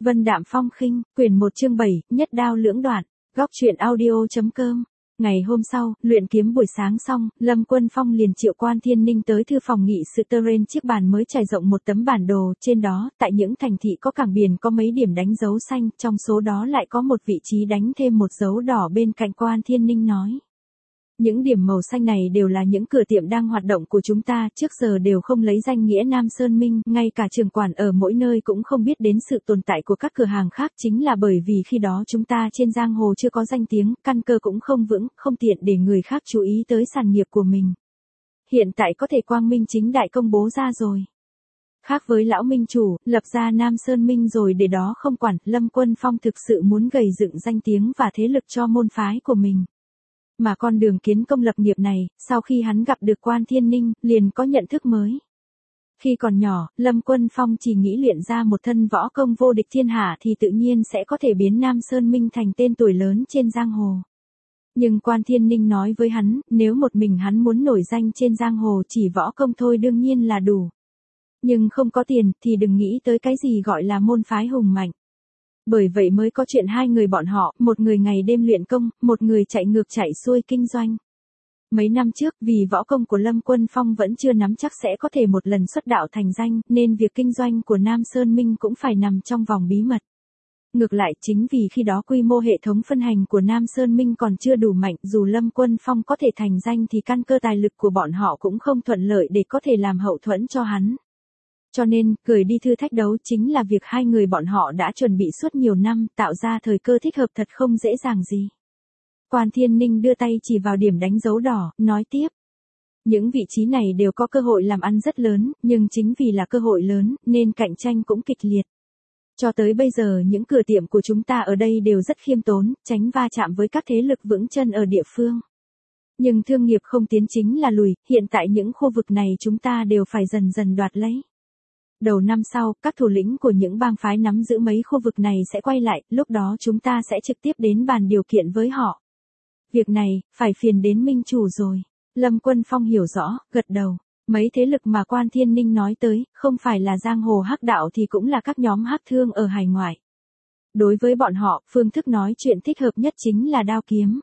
Vân Đạm Phong Khinh, quyển 1 chương 7, nhất đao lưỡng đoạn, góc truyện audio.com. Ngày hôm sau, luyện kiếm buổi sáng xong, Lâm Quân Phong liền triệu Quan Thiên Ninh tới thư phòng nghị sự terrain chiếc bàn mới trải rộng một tấm bản đồ, trên đó, tại những thành thị có cảng biển có mấy điểm đánh dấu xanh, trong số đó lại có một vị trí đánh thêm một dấu đỏ bên cạnh. Quan Thiên Ninh nói. Những điểm màu xanh này đều là những cửa tiệm đang hoạt động của chúng ta, trước giờ đều không lấy danh nghĩa Nam Sơn Minh, ngay cả trưởng quản ở mỗi nơi cũng không biết đến sự tồn tại của các cửa hàng khác, chính là bởi vì khi đó chúng ta trên giang hồ chưa có danh tiếng, căn cơ cũng không vững, không tiện để người khác chú ý tới sản nghiệp của mình. Hiện tại có thể quang minh chính đại công bố ra rồi. Khác với lão minh chủ, lập ra Nam Sơn Minh rồi để đó không quản, Lâm Quân Phong thực sự muốn gầy dựng danh tiếng và thế lực cho môn phái của mình. Mà con đường kiến công lập nghiệp này, sau khi hắn gặp được Quan Thiên Ninh, liền có nhận thức mới. Khi còn nhỏ, Lâm Quân Phong chỉ nghĩ luyện ra một thân võ công vô địch thiên hạ thì tự nhiên sẽ có thể biến Nam Sơn Minh thành tên tuổi lớn trên giang hồ. Nhưng Quan Thiên Ninh nói với hắn, nếu một mình hắn muốn nổi danh trên giang hồ chỉ võ công thôi đương nhiên là đủ. Nhưng không có tiền thì đừng nghĩ tới cái gì gọi là môn phái hùng mạnh. Bởi vậy mới có chuyện hai người bọn họ, một người ngày đêm luyện công, một người chạy ngược chạy xuôi kinh doanh. Mấy năm trước, vì võ công của Lâm Quân Phong vẫn chưa nắm chắc sẽ có thể một lần xuất đạo thành danh, nên việc kinh doanh của Nam Sơn Minh cũng phải nằm trong vòng bí mật. Ngược lại, chính vì khi đó quy mô hệ thống phân hành của Nam Sơn Minh còn chưa đủ mạnh, dù Lâm Quân Phong có thể thành danh thì căn cơ tài lực của bọn họ cũng không thuận lợi để có thể làm hậu thuẫn cho hắn. Cho nên, gửi đi thử thách đấu chính là việc hai người bọn họ đã chuẩn bị suốt nhiều năm, tạo ra thời cơ thích hợp thật không dễ dàng gì. Quan Thiên Ninh đưa tay chỉ vào điểm đánh dấu đỏ, nói tiếp. Những vị trí này đều có cơ hội làm ăn rất lớn, nhưng chính vì là cơ hội lớn, nên cạnh tranh cũng kịch liệt. Cho tới bây giờ những cửa tiệm của chúng ta ở đây đều rất khiêm tốn, tránh va chạm với các thế lực vững chân ở địa phương. Nhưng thương nghiệp không tiến chính là lùi, hiện tại những khu vực này chúng ta đều phải dần dần đoạt lấy. Đầu năm sau, các thủ lĩnh của những bang phái nắm giữ mấy khu vực này sẽ quay lại, lúc đó chúng ta sẽ trực tiếp đến bàn điều kiện với họ. Việc này, phải phiền đến minh chủ rồi. Lâm Quân Phong hiểu rõ, gật đầu. Mấy thế lực mà Quan Thiên Ninh nói tới, không phải là giang hồ hắc đạo thì cũng là các nhóm hắc thương ở hải ngoại. Đối với bọn họ, phương thức nói chuyện thích hợp nhất chính là đao kiếm.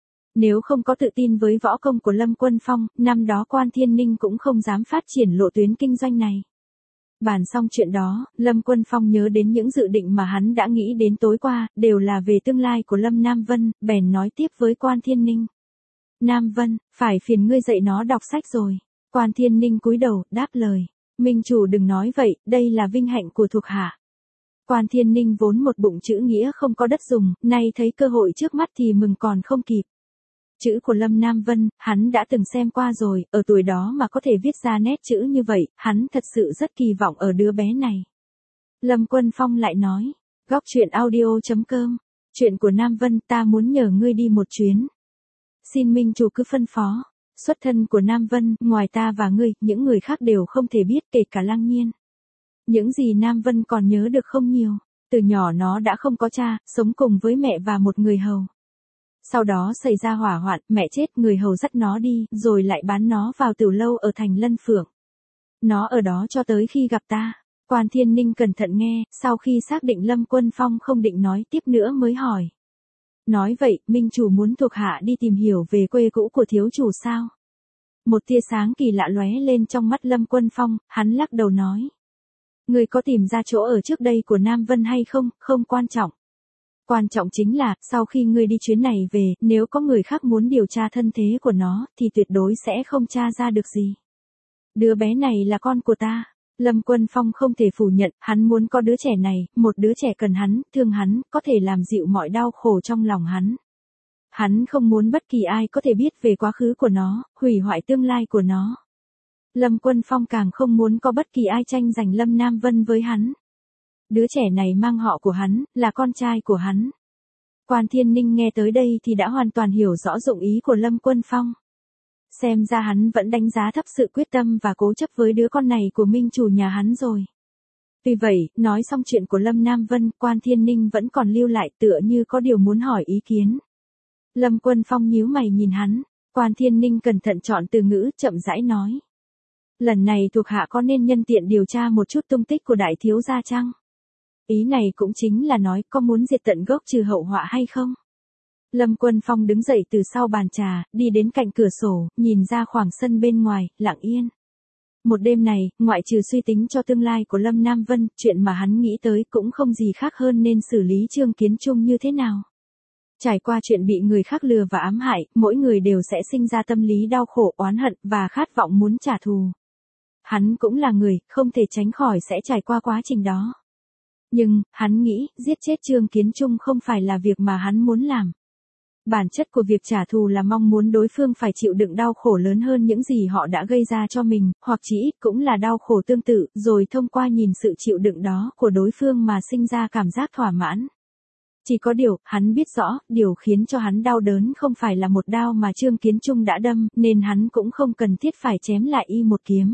Nếu không có tự tin với võ công của Lâm Quân Phong, năm đó Quan Thiên Ninh cũng không dám phát triển lộ tuyến kinh doanh này. Bàn xong chuyện đó, Lâm Quân Phong nhớ đến những dự định mà hắn đã nghĩ đến tối qua, đều là về tương lai của Lâm Nam Vân, bèn nói tiếp với Quan Thiên Ninh. Nam Vân, phải phiền ngươi dạy nó đọc sách rồi. Quan Thiên Ninh cúi đầu, đáp lời. Minh chủ đừng nói vậy, đây là vinh hạnh của thuộc hạ. Quan Thiên Ninh vốn một bụng chữ nghĩa không có đất dùng, nay thấy cơ hội trước mắt thì mừng còn không kịp. Chữ của Lâm Nam Vân, hắn đã từng xem qua rồi, ở tuổi đó mà có thể viết ra nét chữ như vậy, hắn thật sự rất kỳ vọng ở đứa bé này. Lâm Quân Phong lại nói, góc truyện audio.com, chuyện của Nam Vân ta muốn nhờ ngươi đi một chuyến. Xin minh chủ cứ phân phó, xuất thân của Nam Vân, ngoài ta và ngươi, những người khác đều không thể biết kể cả Lăng Nhiên. Những gì Nam Vân còn nhớ được không nhiều, từ nhỏ nó đã không có cha, sống cùng với mẹ và một người hầu. Sau đó xảy ra hỏa hoạn, mẹ chết, người hầu dắt nó đi, rồi lại bán nó vào tiểu lâu ở thành Lân Phượng. Nó ở đó cho tới khi gặp ta. Quan Thiên Ninh cẩn thận nghe, sau khi xác định Lâm Quân Phong không định nói tiếp nữa mới hỏi. Nói vậy, minh chủ muốn thuộc hạ đi tìm hiểu về quê cũ của thiếu chủ sao? Một tia sáng kỳ lạ lóe lên trong mắt Lâm Quân Phong, hắn lắc đầu nói. Người có tìm ra chỗ ở trước đây của Nam Vân hay không, không quan trọng. Quan trọng chính là, sau khi ngươi đi chuyến này về, nếu có người khác muốn điều tra thân thế của nó, thì tuyệt đối sẽ không tra ra được gì. Đứa bé này là con của ta. Lâm Quân Phong không thể phủ nhận, hắn muốn có đứa trẻ này, một đứa trẻ cần hắn, thương hắn, có thể làm dịu mọi đau khổ trong lòng hắn. Hắn không muốn bất kỳ ai có thể biết về quá khứ của nó, hủy hoại tương lai của nó. Lâm Quân Phong càng không muốn có bất kỳ ai tranh giành Lâm Nam Vân với hắn. Đứa trẻ này mang họ của hắn, là con trai của hắn. Quan Thiên Ninh nghe tới đây thì đã hoàn toàn hiểu rõ dụng ý của Lâm Quân Phong. Xem ra hắn vẫn đánh giá thấp sự quyết tâm và cố chấp với đứa con này của minh chủ nhà hắn rồi. Vì vậy, nói xong chuyện của Lâm Nam Vân, Quan Thiên Ninh vẫn còn lưu lại tựa như có điều muốn hỏi ý kiến. Lâm Quân Phong nhíu mày nhìn hắn, Quan Thiên Ninh cẩn thận chọn từ ngữ, chậm rãi nói. Lần này thuộc hạ có nên nhân tiện điều tra một chút tung tích của đại thiếu gia chăng? Ý này cũng chính là nói có muốn diệt tận gốc trừ hậu họa hay không? Lâm Quân Phong đứng dậy từ sau bàn trà, đi đến cạnh cửa sổ, nhìn ra khoảng sân bên ngoài, lặng yên. Một đêm này, ngoại trừ suy tính cho tương lai của Lâm Nam Vân, chuyện mà hắn nghĩ tới cũng không gì khác hơn nên xử lý Trương Kiến Trung như thế nào. Trải qua chuyện bị người khác lừa và ám hại, mỗi người đều sẽ sinh ra tâm lý đau khổ, oán hận và khát vọng muốn trả thù. Hắn cũng là người, không thể tránh khỏi sẽ trải qua quá trình đó. Nhưng, hắn nghĩ, giết chết Trương Kiến Trung không phải là việc mà hắn muốn làm. Bản chất của việc trả thù là mong muốn đối phương phải chịu đựng đau khổ lớn hơn những gì họ đã gây ra cho mình, hoặc chỉ ít cũng là đau khổ tương tự, rồi thông qua nhìn sự chịu đựng đó của đối phương mà sinh ra cảm giác thỏa mãn. Chỉ có điều, hắn biết rõ, điều khiến cho hắn đau đớn không phải là một đao mà Trương Kiến Trung đã đâm, nên hắn cũng không cần thiết phải chém lại y một kiếm.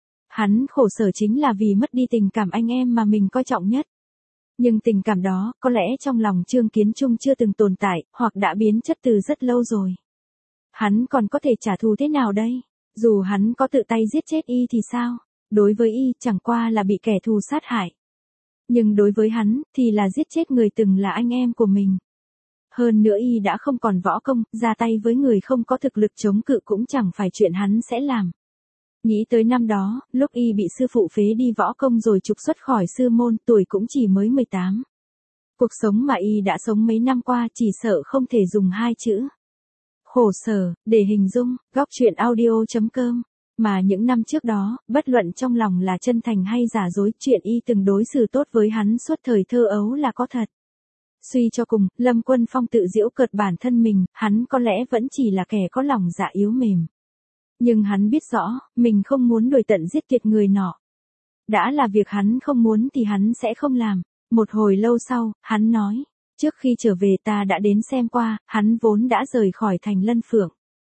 Hắn khổ sở chính là vì mất đi tình cảm anh em mà mình coi trọng nhất. Nhưng tình cảm đó, có lẽ trong lòng Trương Kiến Trung chưa từng tồn tại, hoặc đã biến chất từ rất lâu rồi. Hắn còn có thể trả thù thế nào đây? Dù hắn có tự tay giết chết y thì sao? Đối với y, chẳng qua là bị kẻ thù sát hại. Nhưng đối với hắn, thì là giết chết người từng là anh em của mình. Hơn nữa y đã không còn võ công, ra tay với người không có thực lực chống cự cũng chẳng phải chuyện hắn sẽ làm. Nghĩ tới năm đó, lúc y bị sư phụ phế đi võ công rồi trục xuất khỏi sư môn, tuổi cũng chỉ mới 18. Cuộc sống mà y đã sống mấy năm qua chỉ sợ không thể dùng hai chữ khổ sở để hình dung. Góc truyện audio.com. Mà những năm trước đó, bất luận trong lòng là chân thành hay giả dối, chuyện y từng đối xử tốt với hắn suốt thời thơ ấu là có thật. Suy cho cùng, Lâm Quân Phong tự giễu cợt bản thân mình, hắn có lẽ vẫn chỉ là kẻ có lòng dạ yếu mềm. Nhưng hắn biết rõ, mình không muốn đuổi tận giết tuyệt người nọ. Đã là việc hắn không muốn thì hắn sẽ không làm. Một hồi lâu sau, hắn nói, trước khi trở về ta đã đến xem qua, hắn vốn đã rời khỏi thành Lân Phượng.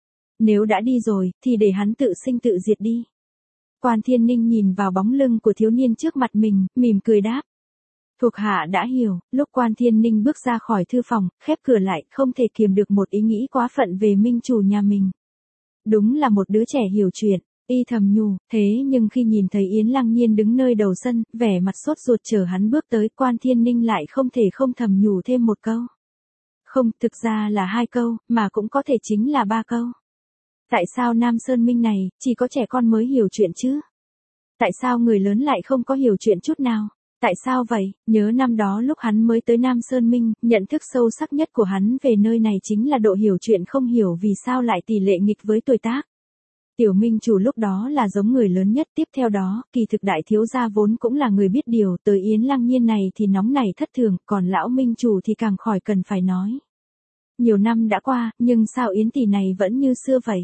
Nếu đã đi rồi, thì để hắn tự sinh tự diệt đi. Quan Thiên Ninh nhìn vào bóng lưng của thiếu niên trước mặt mình, mỉm cười đáp. Thuộc hạ đã hiểu, lúc Quan Thiên Ninh bước ra khỏi thư phòng, khép cửa lại, không thể kiềm được một ý nghĩ quá phận về minh chủ nhà mình. Đúng là một đứa trẻ hiểu chuyện, y thầm nhủ, thế nhưng khi nhìn thấy Yến Lăng Nhiên đứng nơi đầu sân, vẻ mặt sốt ruột chờ hắn bước tới, Quan Thiên Ninh lại không thể không thầm nhủ thêm một câu. Không, thực ra là hai câu, mà cũng có thể chính là ba câu. Tại sao Nam Sơn Minh này, chỉ có trẻ con mới hiểu chuyện chứ? Tại sao người lớn lại không có hiểu chuyện chút nào? Tại sao vậy? Nhớ năm đó lúc hắn mới tới Nam Sơn Minh, nhận thức sâu sắc nhất của hắn về nơi này chính là độ hiểu chuyện không hiểu vì sao lại tỷ lệ nghịch với tuổi tác. Tiểu Minh chủ lúc đó là giống người lớn nhất, tiếp theo đó, kỳ thực đại thiếu gia vốn cũng là người biết điều, tới Yến Lăng Nhiên này thì nóng nảy thất thường, còn lão Minh chủ thì càng khỏi cần phải nói. Nhiều năm đã qua, nhưng sao Yến tỷ này vẫn như xưa vậy?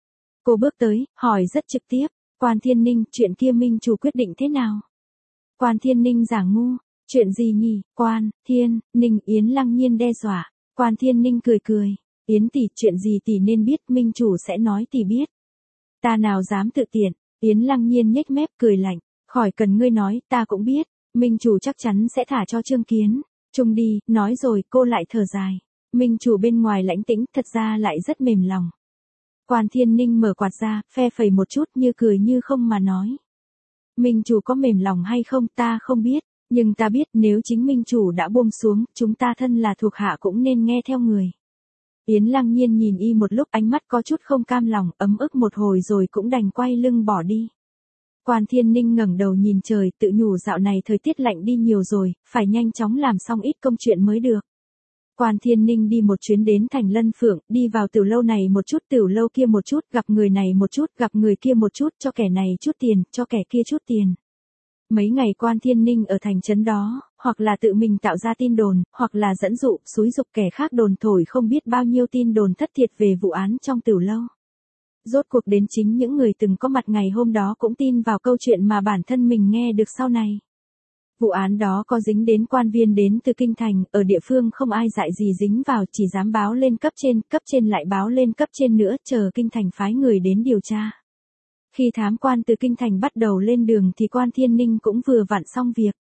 Cô bước tới, hỏi rất trực tiếp, Quan Thiên Ninh, chuyện kia Minh chủ quyết định thế nào? Quan Thiên Ninh giả ngu, chuyện gì nhỉ? Quan Thiên Ninh, Yến Lăng Nhiên đe dọa. Quan Thiên Ninh cười cười, Yến tỷ, chuyện gì tỷ nên biết, Minh chủ sẽ nói tỷ biết. Ta nào dám tự tiện. Yến Lăng Nhiên nhếch mép cười lạnh, khỏi cần ngươi nói, ta cũng biết, Minh chủ chắc chắn sẽ thả cho Trương Kiến Trung đi. Nói rồi cô lại thở dài, Minh chủ bên ngoài lãnh tĩnh, thật ra lại rất mềm lòng. Quan Thiên Ninh mở quạt ra, phe phẩy một chút như cười như không mà nói. Minh chủ có mềm lòng hay không ta không biết, nhưng ta biết nếu chính Minh chủ đã buông xuống, chúng ta thân là thuộc hạ cũng nên nghe theo người. Yến Lăng Nhiên nhìn y một lúc, ánh mắt có chút không cam lòng, ấm ức một hồi rồi cũng đành quay lưng bỏ đi. Quan Thiên Ninh ngẩng đầu nhìn trời, tự nhủ dạo này thời tiết lạnh đi nhiều rồi, phải nhanh chóng làm xong ít công chuyện mới được. Quan Thiên Ninh đi một chuyến đến thành Lân Phượng, đi vào tiểu lâu này một chút, tiểu lâu kia một chút, gặp người này một chút, gặp người kia một chút, cho kẻ này chút tiền, cho kẻ kia chút tiền. Mấy ngày Quan Thiên Ninh ở thành trấn đó, hoặc là tự mình tạo ra tin đồn, hoặc là dẫn dụ, xúi giục kẻ khác đồn thổi không biết bao nhiêu tin đồn thất thiệt về vụ án trong tiểu lâu. Rốt cuộc đến chính những người từng có mặt ngày hôm đó cũng tin vào câu chuyện mà bản thân mình nghe được sau này. Vụ án đó có dính đến quan viên đến từ kinh thành, ở địa phương không ai dại gì dính vào, chỉ dám báo lên cấp trên lại báo lên cấp trên nữa, chờ kinh thành phái người đến điều tra. Khi thám quan từ kinh thành bắt đầu lên đường thì Quan Thiên Ninh cũng vừa vặn xong việc.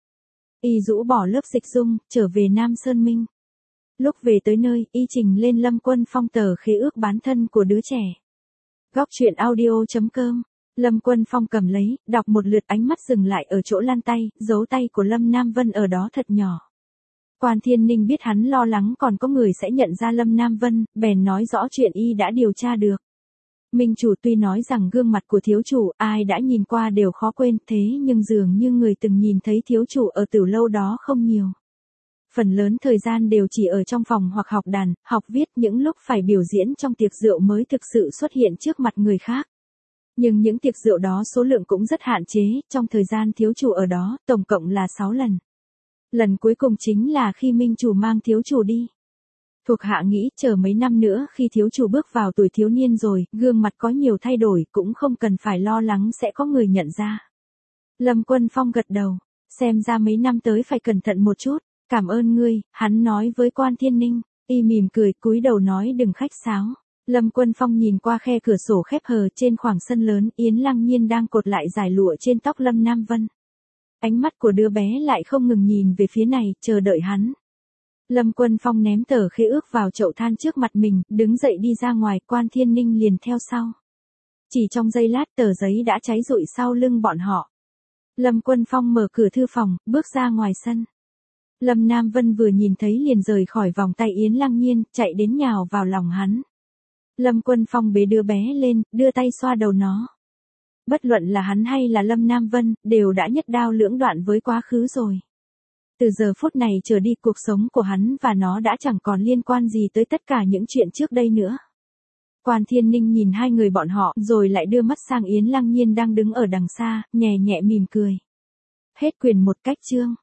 Y rũ bỏ lớp dịch dung, trở về Nam Sơn Minh. Lúc về tới nơi, y trình lên Lâm Quân Phong tờ khế ước bán thân của đứa trẻ. Góc truyện audio.com Lâm Quân Phong cầm lấy, đọc một lượt, ánh mắt dừng lại ở chỗ lan tay, dấu tay của Lâm Nam Vân ở đó thật nhỏ. Quan Thiên Ninh biết hắn lo lắng còn có người sẽ nhận ra Lâm Nam Vân, bèn nói rõ chuyện y đã điều tra được. Minh chủ tuy nói rằng gương mặt của thiếu chủ ai đã nhìn qua đều khó quên, thế nhưng dường như người từng nhìn thấy thiếu chủ ở Tử lâu đó không nhiều. Phần lớn thời gian đều chỉ ở trong phòng hoặc học đàn, học viết, những lúc phải biểu diễn trong tiệc rượu mới thực sự xuất hiện trước mặt người khác. Nhưng những tiệc rượu đó số lượng cũng rất hạn chế, trong thời gian thiếu chủ ở đó, tổng cộng là 6 lần. Lần cuối cùng chính là khi Minh chủ mang thiếu chủ đi. Thuộc hạ nghĩ chờ mấy năm nữa khi thiếu chủ bước vào tuổi thiếu niên rồi, gương mặt có nhiều thay đổi cũng không cần phải lo lắng sẽ có người nhận ra. Lâm Quân Phong gật đầu, xem ra mấy năm tới phải cẩn thận một chút, cảm ơn ngươi, hắn nói với Quan Thiên Ninh, y mỉm cười cúi đầu nói đừng khách sáo. Lâm Quân Phong nhìn qua khe cửa sổ khép hờ trên khoảng sân lớn, Yến Lăng Nhiên đang cột lại dải lụa trên tóc Lâm Nam Vân. Ánh mắt của đứa bé lại không ngừng nhìn về phía này, chờ đợi hắn. Lâm Quân Phong ném tờ khế ước vào chậu than trước mặt mình, đứng dậy đi ra ngoài, Quan Thiên Ninh liền theo sau. Chỉ trong giây lát tờ giấy đã cháy rụi sau lưng bọn họ. Lâm Quân Phong mở cửa thư phòng, bước ra ngoài sân. Lâm Nam Vân vừa nhìn thấy liền rời khỏi vòng tay Yến Lăng Nhiên, chạy đến nhào vào lòng hắn. Lâm Quân Phong bế đứa bé lên, đưa tay xoa đầu nó. Bất luận là hắn hay là Lâm Nam Vân, đều đã nhất đao lưỡng đoạn với quá khứ rồi. Từ giờ phút này trở đi cuộc sống của hắn và nó đã chẳng còn liên quan gì tới tất cả những chuyện trước đây nữa. Quan Thiên Ninh nhìn hai người bọn họ rồi lại đưa mắt sang Yến Lăng Nhiên đang đứng ở đằng xa, nhẹ nhẹ mỉm cười. Hết quyển 1 cách chương.